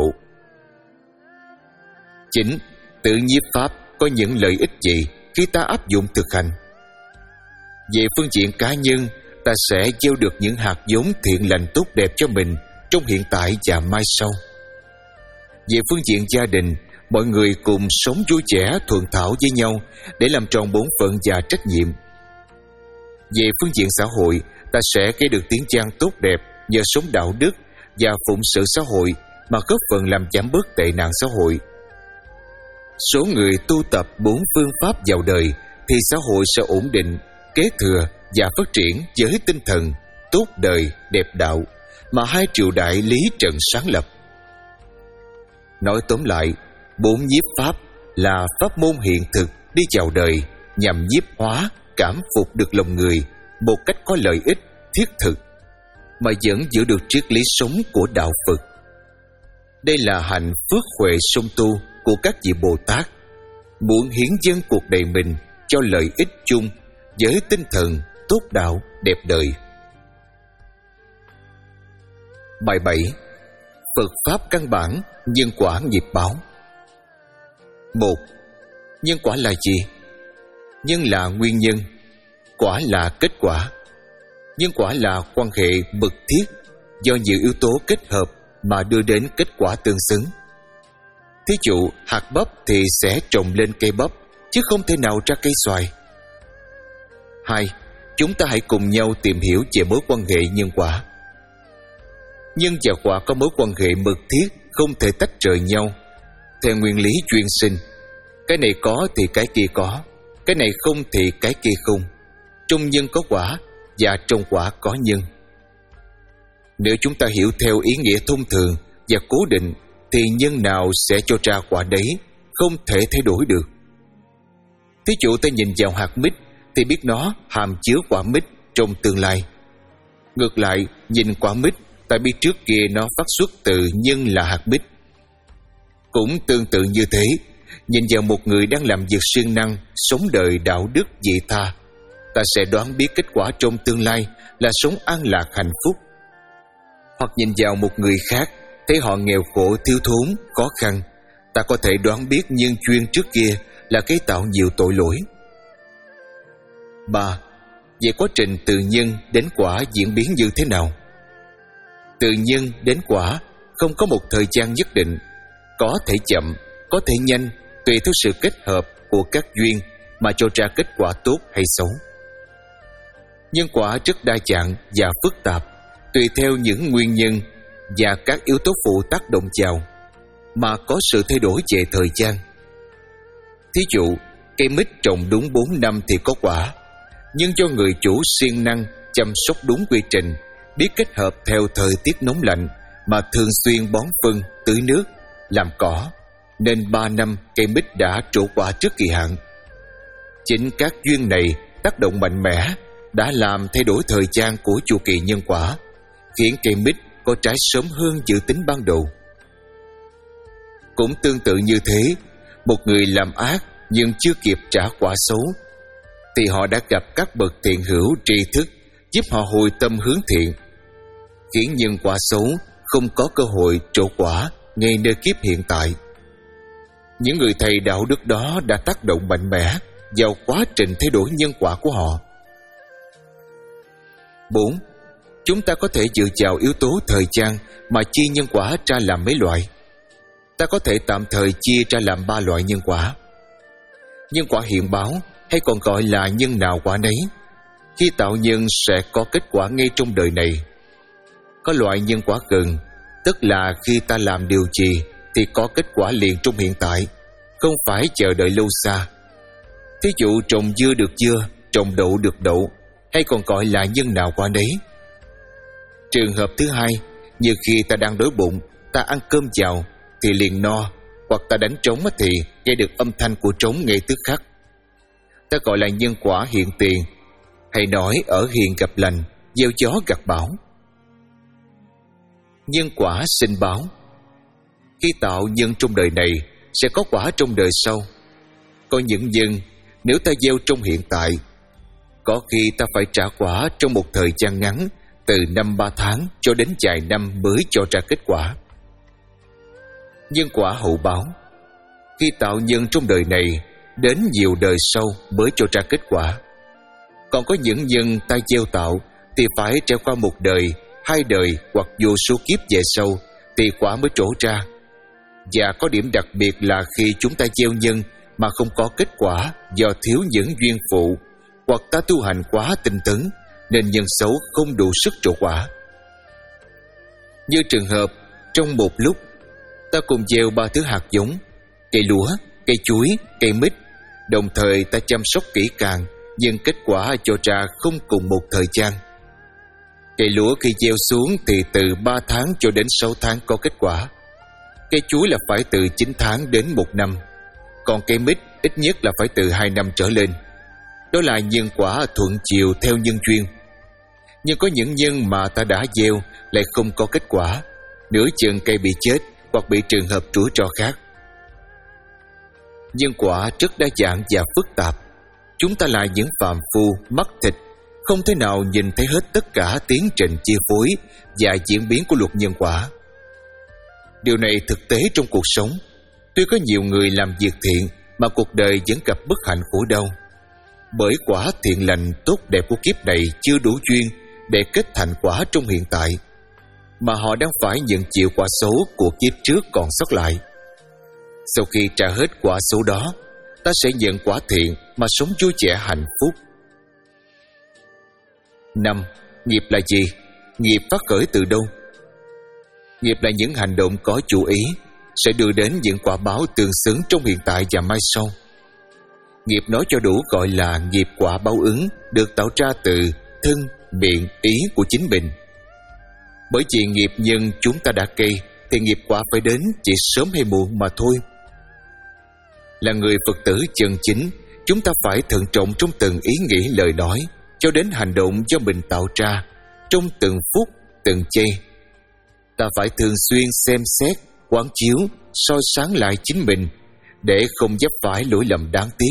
[SPEAKER 1] Chín. Tự nhiếp Pháp có những lợi ích gì khi ta áp dụng thực hành? Về phương diện cá nhân, ta sẽ gieo được những hạt giống thiện lành tốt đẹp cho mình trong hiện tại và mai sau. Về phương diện gia đình, mọi người cùng sống vui vẻ, thuận thảo với nhau để làm tròn bổn phận và trách nhiệm. Về phương diện xã hội, ta sẽ gây được tiếng vang tốt đẹp nhờ sống đạo đức và phụng sự xã hội mà góp phần làm giảm bớt tệ nạn xã hội. Số người tu tập bốn phương pháp vào đời thì xã hội sẽ ổn định, kế thừa và phát triển với tinh thần tốt đời, đẹp đạo mà hai triều đại Lý Trần sáng lập. Nói tóm lại, bốn nhiếp Pháp là pháp môn hiện thực đi vào đời nhằm nhiếp hóa, cảm phục được lòng người một cách có lợi ích, thiết thực, mà vẫn giữ được triết lý sống của đạo Phật. Đây là hạnh phước huệ song tu của các vị Bồ Tát, muốn hiến dâng cuộc đời mình cho lợi ích chung với tinh thần tốt đạo, đẹp đời. Bài bảy. Phật Pháp căn bản, nhân quả nghiệp báo. Một. Nhân quả là gì? Nhân là nguyên nhân, quả là kết quả. Nhân quả là quan hệ mật thiết do nhiều yếu tố kết hợp mà đưa đến kết quả tương xứng. Thí dụ, hạt bắp thì sẽ trồng lên cây bắp, chứ không thể nào ra cây xoài. Hai. Chúng ta hãy cùng nhau tìm hiểu về mối quan hệ nhân quả. Nhân và quả có mối quan hệ mật thiết, không thể tách rời nhau. Theo nguyên lý duyên sinh, cái này có thì cái kia có, cái này không thì cái kia không. Trong nhân có quả, và trong quả có nhân. Nếu chúng ta hiểu theo ý nghĩa thông thường và cố định, thì nhân nào sẽ cho ra quả đấy, không thể thay đổi được. Thí dụ ta nhìn vào hạt mít thì biết nó hàm chứa quả mít trong tương lai. Ngược lại, nhìn quả mít, ta biết trước kia nó phát xuất từ nhân là hạt mít. Cũng tương tự như thế, nhìn vào một người đang làm việc siêng năng, sống đời đạo đức vị tha, ta sẽ đoán biết kết quả trong tương lai là sống an lạc hạnh phúc. Hoặc nhìn vào một người khác, thấy họ nghèo khổ, thiếu thốn, khó khăn, ta có thể đoán biết nhân duyên trước kia là gây tạo nhiều tội lỗi. Ba. Về quá trình từ nhân đến quả diễn biến như thế nào? Từ nhân đến quả không có một thời gian nhất định, có thể chậm, có thể nhanh, tùy theo sự kết hợp của các duyên mà cho ra kết quả tốt hay xấu. Nhân quả rất đa dạng và phức tạp, tùy theo những nguyên nhân và các yếu tố phụ tác động vào mà có sự thay đổi về thời gian. Thí dụ, cây mít trồng đúng bốn năm thì có quả, nhưng do người chủ siêng năng chăm sóc đúng quy trình, biết kết hợp theo thời tiết nóng lạnh mà thường xuyên bón phân, tưới nước, làm cỏ, nên ba năm cây mít đã trổ quả trước kỳ hạn. Chính các duyên này tác động mạnh mẽ đã làm thay đổi thời gian của chu kỳ nhân quả, khiến cây mít có trái sớm hơn dự tính ban đầu. Cũng tương tự như thế, một người làm ác nhưng chưa kịp trả quả xấu, thì họ đã gặp các bậc thiện hữu tri thức giúp họ hồi tâm hướng thiện, khiến nhân quả xấu không có cơ hội trổ quả ngay nơi kiếp hiện tại. Những người thầy đạo đức đó đã tác động mạnh mẽ vào quá trình thay đổi nhân quả của họ. Bốn. Chúng ta có thể dựa vào yếu tố thời gian mà chia nhân quả ra làm mấy loại. Ta có thể tạm thời chia ra làm ba loại nhân quả. Nhân quả hiện báo, hay còn gọi là nhân nào quả nấy. Khi tạo nhân sẽ có kết quả ngay trong đời này. Có loại nhân quả gần, tức là khi ta làm điều gì thì có kết quả liền trong hiện tại, không phải chờ đợi lâu xa. Thí dụ trồng dưa được dưa, trồng đậu được đậu, hay còn gọi là nhân nào quả nấy. Trường hợp thứ hai, như khi ta đang đói bụng, ta ăn cơm vào thì liền no, hoặc ta đánh trống thì nghe được âm thanh của trống ngay tức khắc. Ta gọi là nhân quả hiện tiền, hay nói ở hiền gặp lành, gieo gió gặt bão. Nhân quả sinh báo. Khi tạo nhân trong đời này sẽ có quả trong đời sau. Có những nhân nếu ta gieo trong hiện tại, có khi ta phải trả quả trong một thời gian ngắn, từ năm ba tháng cho đến vài năm mới cho ra kết quả. Nhân quả hậu báo. Khi tạo nhân trong đời này, đến nhiều đời sau mới cho ra kết quả. Còn có những nhân ta gieo tạo thì phải trải qua một đời, hai đời hoặc vô số kiếp về sau thì quả mới trổ ra. Và có điểm đặc biệt là khi chúng ta gieo nhân mà không có kết quả do thiếu những duyên phụ, hoặc ta tu hành quá tinh tấn nên nhân xấu không đủ sức trổ quả. Như trường hợp trong một lúc ta cùng gieo ba thứ hạt giống: cây lúa, cây chuối, cây mít. Đồng thời ta chăm sóc kỹ càng, nhưng kết quả cho ra không cùng một thời gian. Cây lúa khi gieo xuống thì từ ba tháng cho đến sáu tháng có kết quả. Cây chuối là phải từ chín tháng đến một năm. Còn cây mít ít nhất là phải từ hai năm trở lên. Đó là nhân quả thuận chiều theo nhân duyên. Nhưng có những nhân mà ta đã gieo lại không có kết quả, nửa chừng cây bị chết hoặc bị trường hợp rủi ro khác. Nhân quả rất đa dạng và phức tạp. Chúng ta là những phàm phu mắt thịt, không thể nào nhìn thấy hết tất cả tiến trình chi phối và diễn biến của luật nhân quả. Điều này thực tế trong cuộc sống. Tuy có nhiều người làm việc thiện mà cuộc đời vẫn gặp bất hạnh khổ đau, bởi quả thiện lành tốt đẹp của kiếp này chưa đủ duyên để kết thành quả trong hiện tại, mà họ đang phải nhận chịu quả xấu của kiếp trước còn sót lại. Sau khi trả hết quả xấu đó, ta sẽ nhận quả thiện mà sống vui vẻ hạnh phúc. Năm. Nghiệp là gì? Nghiệp phát khởi từ đâu? Nghiệp là những hành động có chủ ý sẽ đưa đến những quả báo tương xứng trong hiện tại và mai sau. Nghiệp nói cho đủ gọi là nghiệp quả báo ứng, được tạo ra từ thân, miệng, ý của chính mình. Bởi vì nghiệp nhân chúng ta đã gây thì nghiệp quả phải đến chỉ sớm hay muộn mà thôi. Là người Phật tử chân chính, chúng ta phải thận trọng trong từng ý nghĩ lời nói cho đến hành động do mình tạo ra, trong từng phút, từng giây. Ta phải thường xuyên xem xét, quán chiếu, soi sáng lại chính mình để không dấp phải lỗi lầm đáng tiếc.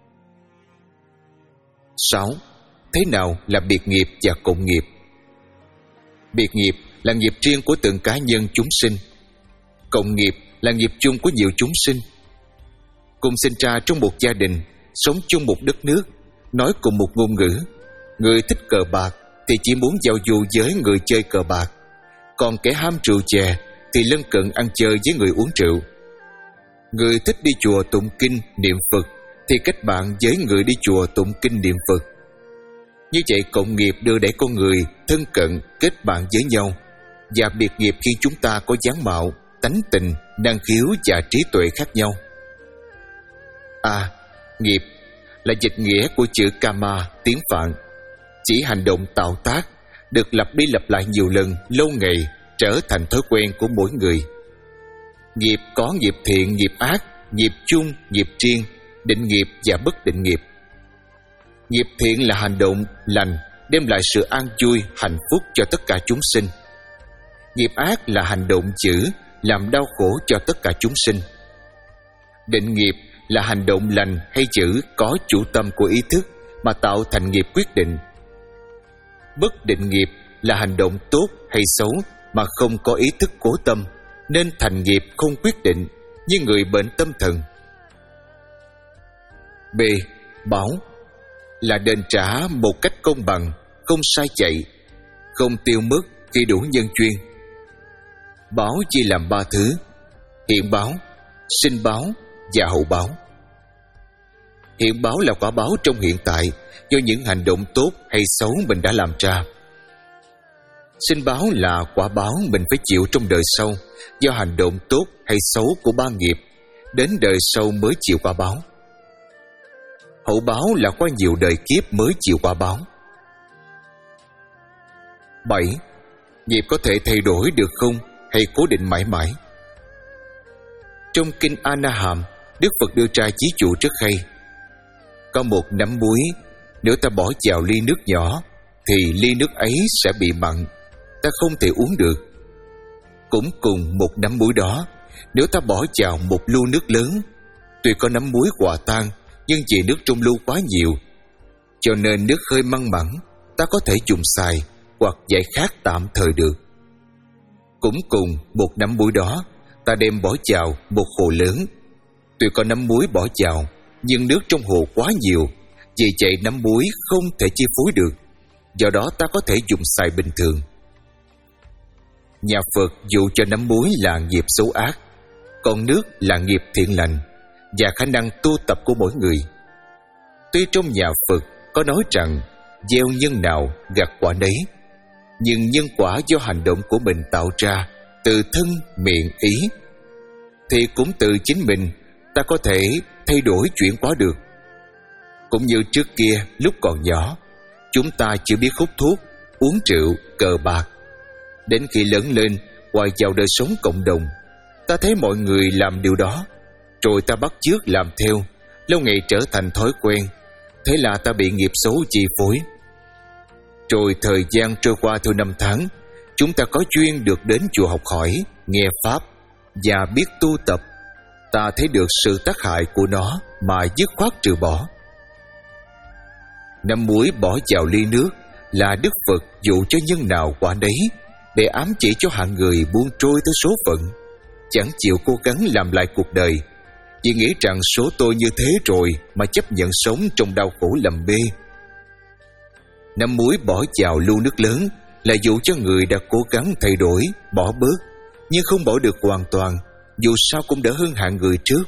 [SPEAKER 1] Sáu. Thế nào là biệt nghiệp và cộng nghiệp? Biệt nghiệp là nghiệp riêng của từng cá nhân chúng sinh. Cộng nghiệp là nghiệp chung của nhiều chúng sinh. Cùng sinh ra trong một gia đình, sống chung một đất nước, nói cùng một ngôn ngữ. Người thích cờ bạc thì chỉ muốn giao du với người chơi cờ bạc, còn kẻ ham rượu chè thì lân cận ăn chơi với người uống rượu. Người thích đi chùa tụng kinh niệm Phật thì kết bạn với người đi chùa tụng kinh niệm Phật. Như vậy cộng nghiệp đưa đẩy con người thân cận kết bạn với nhau, và biệt nghiệp khi chúng ta có dáng mạo, tánh tình, năng khiếu và trí tuệ khác nhau. A. Nghiệp là dịch nghĩa của chữ karma tiếng Phạn, chỉ hành động tạo tác được lặp đi lặp lại nhiều lần, lâu ngày, trở thành thói quen của mỗi người. Nghiệp có nghiệp thiện, nghiệp ác, nghiệp chung, nghiệp riêng, định nghiệp và bất định nghiệp. Nghiệp thiện là hành động lành, đem lại sự an vui, hạnh phúc cho tất cả chúng sinh. Nghiệp ác là hành động dữ, làm đau khổ cho tất cả chúng sinh. Định nghiệp là hành động lành hay dữ có chủ tâm của ý thức mà tạo thành nghiệp quyết định. Bất định nghiệp là hành động tốt hay xấu mà không có ý thức cố tâm, nên thành nghiệp không quyết định, như người bệnh tâm thần. B. báo là đền trả một cách công bằng, không sai chạy, không tiêu mất khi đủ nhân chuyên. Báo chia làm ba thứ: hiện báo, sinh báo và hậu báo. Hiện báo là quả báo trong hiện tại do những hành động tốt hay xấu mình đã làm ra. Sinh báo là quả báo mình phải chịu trong đời sau do hành động tốt hay xấu của ba nghiệp, đến đời sau mới chịu quả báo. Hậu báo là qua nhiều đời kiếp mới chịu quả báo. bảy. Nghiệp có thể thay đổi được không hay cố định mãi mãi? Trong kinh A-na-hàm, Đức Phật đưa ra ví dụ rất hay. Có một nắm muối, nếu ta bỏ vào ly nước nhỏ thì ly nước ấy sẽ bị mặn, ta không thể uống được. Cũng cùng một nắm muối đó, nếu ta bỏ vào một lu nước lớn, tuy có nắm muối hòa tan, nhưng vì nước trong lu quá nhiều, cho nên nước hơi măng mặn, ta có thể dùng xài hoặc giải khát tạm thời được. Cũng cùng một nắm muối đó, ta đem bỏ vào một hồ lớn, tuy có nắm muối bỏ vào, nhưng nước trong hồ quá nhiều, vì vậy nắm muối không thể chi phối được, do đó ta có thể dùng xài bình thường. Nhà Phật dụ cho nắm muối là nghiệp xấu ác, còn nước là nghiệp thiện lành và khả năng tu tập của mỗi người. Tuy trong nhà Phật có nói rằng gieo nhân nào gặt quả nấy, nhưng nhân quả do hành động của mình tạo ra từ thân, miệng, ý, thì cũng từ chính mình ta có thể thay đổi chuyển hóa được. Cũng như trước kia lúc còn nhỏ, chúng ta chưa biết hút thuốc, uống rượu, cờ bạc. Đến khi lớn lên, hòa vào đời sống cộng đồng, ta thấy mọi người làm điều đó, rồi ta bắt chước làm theo, lâu ngày trở thành thói quen. Thế là ta bị nghiệp xấu chi phối. Rồi thời gian trôi qua theo năm tháng, chúng ta có duyên được đến chùa học hỏi, nghe Pháp và biết tu tập. Ta thấy được sự tác hại của nó mà dứt khoát trừ bỏ. Nắm muối bỏ vào ly nước là Đức Phật dụ cho nhân nào quả đấy, để ám chỉ cho hạng người buông trôi tới số phận, chẳng chịu cố gắng làm lại cuộc đời, vì nghĩ rằng số tôi như thế rồi mà chấp nhận sống trong đau khổ lầm bê. Nắm muối bỏ vào lu nước lớn là dụ cho người đã cố gắng thay đổi, bỏ bớt, nhưng không bỏ được hoàn toàn, dù sao cũng đỡ hơn hạng người trước.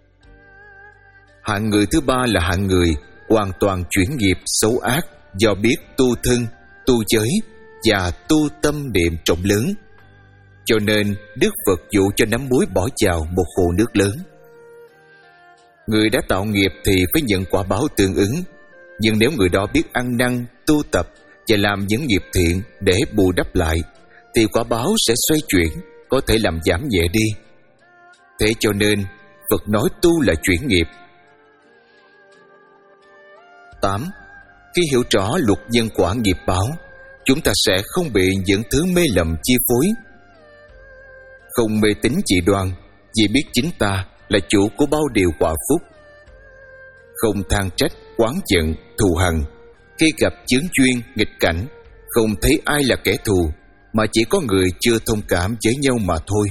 [SPEAKER 1] Hạng người thứ ba là hạng người hoàn toàn chuyển nghiệp xấu ác do biết tu thân, tu giới và tu tâm niệm trọng lớn. Cho nên Đức Phật dụ cho nắm muối bỏ vào một hồ nước lớn. Người đã tạo nghiệp thì phải nhận quả báo tương ứng, nhưng nếu người đó biết ăn năn, tu tập và làm những nghiệp thiện để bù đắp lại, thì quả báo sẽ xoay chuyển, có thể làm giảm nhẹ đi. Thế cho nên Phật nói tu là chuyển nghiệp. tám. Khi hiểu rõ luật nhân quả nghiệp báo, chúng ta sẽ không bị những thứ mê lầm chi phối. Không mê tín dị đoan, vì biết chính ta là chủ của bao điều quả phúc. Không than trách, oán giận, thù hằn. Khi gặp chướng duyên, nghịch cảnh, không thấy ai là kẻ thù, mà chỉ có người chưa thông cảm với nhau mà thôi.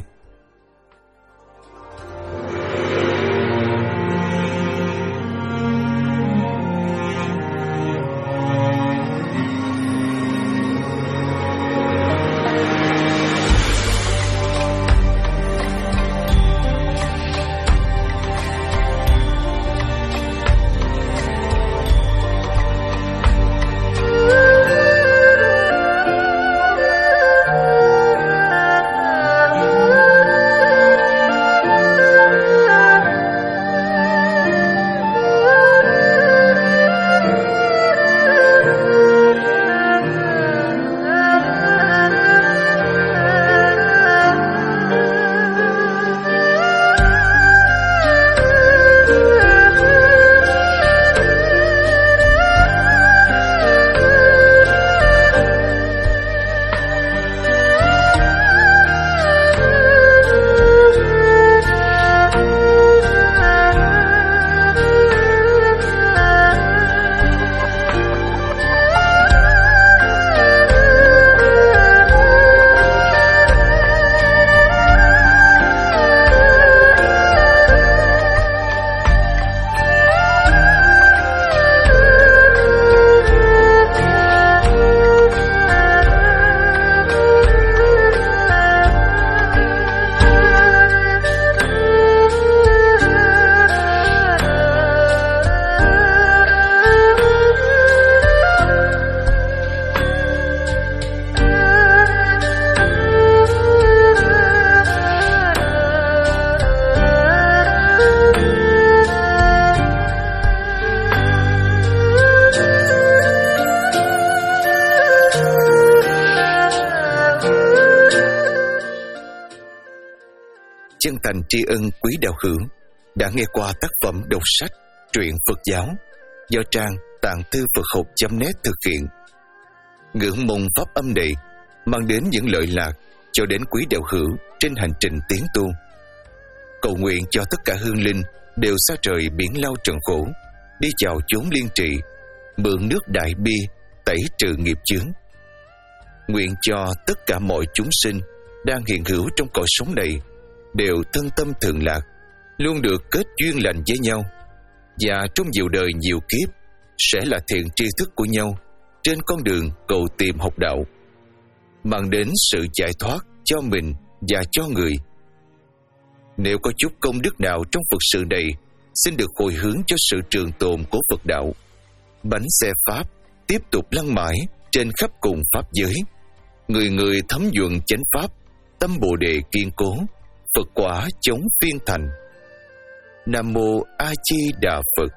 [SPEAKER 1] chân thành tri ân quý đạo hữu đã nghe qua tác phẩm đọc sách truyện Phật giáo do trang tạng thư Phật học chấm net thực hiện. Ngưỡng mong pháp âm này mang đến những lợi lạc cho đến quý đạo hữu trên hành trình tiến tu. Cầu nguyện cho tất cả hương linh đều xa trời biển lao trần khổ, đi vào chốn liên trị, mượn nước đại bi tẩy trừ nghiệp chướng. Nguyện cho tất cả mọi chúng sinh đang hiện hữu trong cõi sống này đều thân tâm thường lạc, luôn được kết duyên lành với nhau, và trong nhiều đời nhiều kiếp sẽ là thiện tri thức của nhau trên con đường cầu tìm học đạo, mang đến sự giải thoát cho mình và cho người. Nếu có chút công đức nào trong Phật sự này, xin được hồi hướng cho sự trường tồn của Phật đạo. Bánh xe Pháp tiếp tục lăn mãi trên khắp cùng Pháp giới. Người người thấm nhuần chánh Pháp, tâm Bồ Đề kiên cố, Phật quả chống phiên thành. Nam Mô A Di Đà Phật.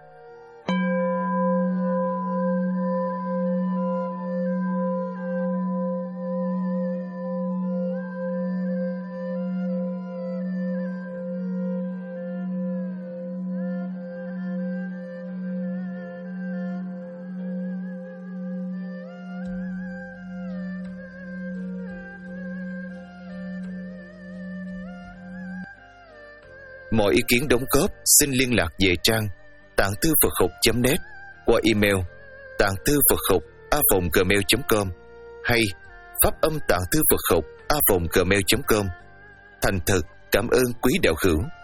[SPEAKER 1] Mọi ý kiến đóng góp xin liên lạc về trang tạng thư Phật học chấm net qua email tạng thư Phật học a vòng gmail chấm com hay pháp âm tạng thư Phật học a vòng gmail chấm com. Thành thật cảm ơn quý đạo hữu.